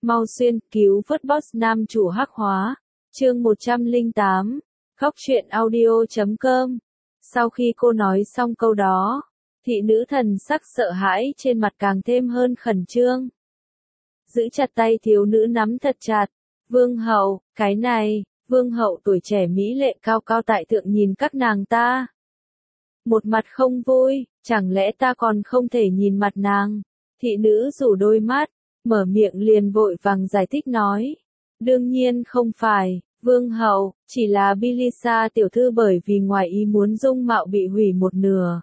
Mau xuyên cứu vớt boss nam chủ hắc hóa. Chương 108. Khóc chuyện audio.com. Sau khi cô nói xong câu đó, thị nữ thần sắc sợ hãi trên mặt càng thêm hơn khẩn trương. Giữ chặt tay thiếu nữ nắm thật chặt. Vương hậu, cái này, vương hậu tuổi trẻ mỹ lệ cao cao tại thượng nhìn các nàng ta. Một mặt không vui, chẳng lẽ ta còn không thể nhìn mặt nàng? Thị nữ rủ đôi mắt, mở miệng liền vội vàng giải thích nói. Đương nhiên không phải, vương hậu, chỉ là Bilisa tiểu thư bởi vì ngoài ý muốn dung mạo bị hủy một nửa.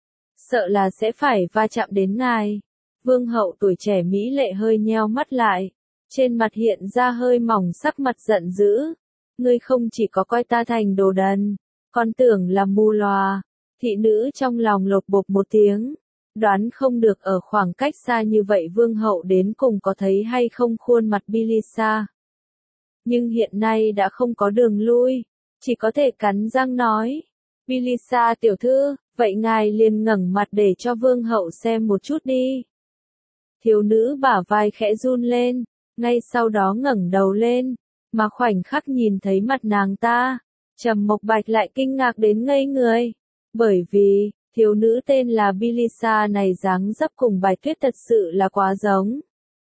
Sợ là sẽ phải va chạm đến ngài. Vương hậu tuổi trẻ mỹ lệ hơi nheo mắt lại, trên mặt hiện ra hơi mỏng sắc mặt giận dữ. Ngươi không chỉ có coi ta thành đồ đần, còn tưởng là mù lòa. Thị nữ trong lòng lột bột một tiếng, đoán không được ở khoảng cách xa như vậy vương hậu đến cùng có thấy hay không khuôn mặt Bilisa. Nhưng hiện nay đã không có đường lui, chỉ có thể cắn răng nói. Bilisa tiểu thư, vậy ngài liền ngẩng mặt để cho vương hậu xem một chút đi. Thiếu nữ bả vai khẽ run lên, ngay sau đó ngẩng đầu lên, mà khoảnh khắc nhìn thấy mặt nàng ta, Trầm Mộc Bạch lại kinh ngạc đến ngây người. Bởi vì, thiếu nữ tên là Bilisa này dáng dấp cùng Bạch Tuyết thật sự là quá giống.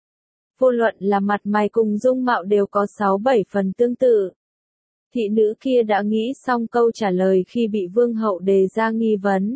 Vô luận là mặt mày cùng dung mạo đều có 6-7 phần tương tự. Thị nữ kia đã nghĩ xong câu trả lời khi bị vương hậu đề ra nghi vấn.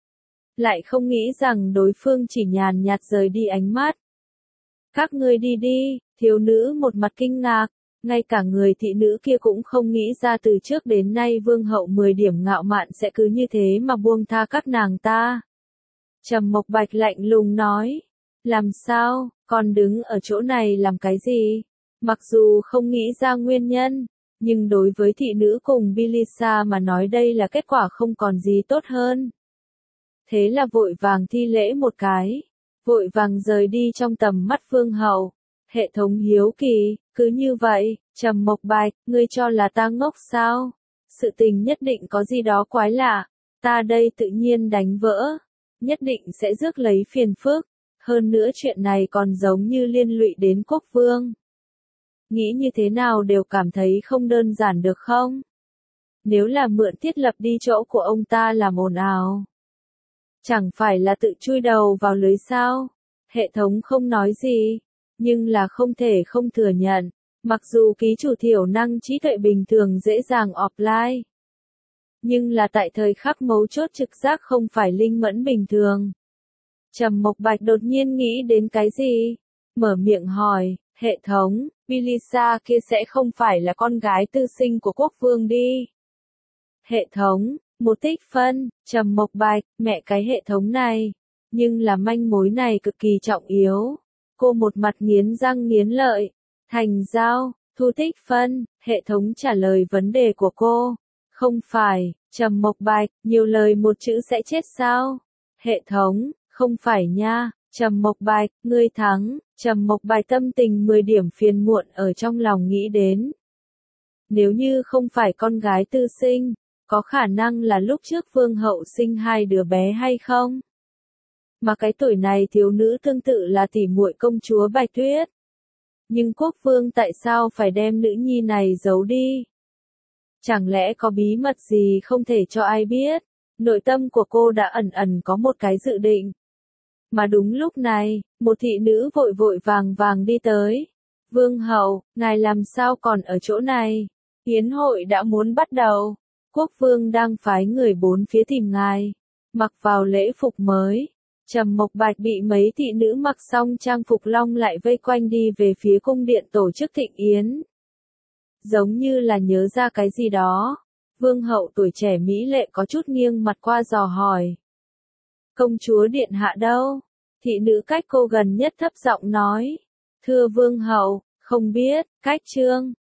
Lại không nghĩ rằng đối phương chỉ nhàn nhạt rời đi ánh mắt. Các ngươi đi đi, thiếu nữ một mặt kinh ngạc. Ngay cả người thị nữ kia cũng không nghĩ ra từ trước đến nay vương hậu 10 điểm ngạo mạn sẽ cứ như thế mà buông tha các nàng ta. Trầm Mộc Bạch lạnh lùng nói. Làm sao, còn đứng ở chỗ này làm cái gì? Mặc dù không nghĩ ra nguyên nhân, nhưng đối với thị nữ cùng Bilisa mà nói đây là kết quả không còn gì tốt hơn. Thế là vội vàng thi lễ một cái, vội vàng rời đi trong tầm mắt vương hậu. Hệ thống hiếu kỳ, cứ như vậy, Trầm Mộc Bạch, ngươi cho là ta ngốc sao? Sự tình nhất định có gì đó quái lạ, ta đây tự nhiên đánh vỡ, nhất định sẽ rước lấy phiền phức, hơn nữa chuyện này còn giống như liên lụy đến quốc vương. Nghĩ như thế nào đều cảm thấy không đơn giản được không? Nếu là mượn thiết lập đi chỗ của ông ta làm ồn ào, chẳng phải là tự chui đầu vào lưới sao? Hệ thống không nói gì. Nhưng là không thể không thừa nhận, mặc dù ký chủ thiểu năng trí tuệ bình thường dễ dàng offline, nhưng là tại thời khắc mấu chốt trực giác không phải linh mẫn bình thường. Trầm Mộc Bạch đột nhiên nghĩ đến cái gì? Mở miệng hỏi, hệ thống, Bilisa kia sẽ không phải là con gái tư sinh của quốc vương đi. Hệ thống, một tích phân, Trầm Mộc Bạch, mẹ cái hệ thống này, nhưng là manh mối này cực kỳ trọng yếu. Cô một mặt nghiến răng nghiến lợi, thành giao, thu tích phân, hệ thống trả lời vấn đề của cô. Không phải, Trầm Mộc Bạch, nhiều lời một chữ sẽ chết sao? Hệ thống, không phải nha, Trầm Mộc Bạch, ngươi thắng. Trầm Mộc Bạch tâm tình 10 điểm phiền muộn ở trong lòng nghĩ đến. Nếu như không phải con gái tư sinh, có khả năng là lúc trước vương hậu sinh 2 đứa bé hay không? Mà cái tuổi này thiếu nữ tương tự là tỷ muội công chúa Bạch Tuyết. Nhưng quốc vương tại sao phải đem nữ nhi này giấu đi? Chẳng lẽ có bí mật gì không thể cho ai biết? Nội tâm của cô đã ẩn ẩn có một cái dự định. Mà đúng lúc này, một thị nữ vội vội vàng vàng đi tới. Vương hậu, ngài làm sao còn ở chỗ này? Hiến hội đã muốn bắt đầu. Quốc vương đang phái người bốn phía tìm ngài. Mặc vào lễ phục mới. Trầm Mộc Bạch bị mấy thị nữ mặc xong trang phục long lại vây quanh đi về phía cung điện tổ chức thịnh yến. Giống như là nhớ ra cái gì đó, vương hậu tuổi trẻ mỹ lệ có chút nghiêng mặt qua dò hỏi. Công chúa điện hạ đâu? Thị nữ cách cô gần nhất thấp giọng nói. Thưa vương hậu, không biết, cách trương,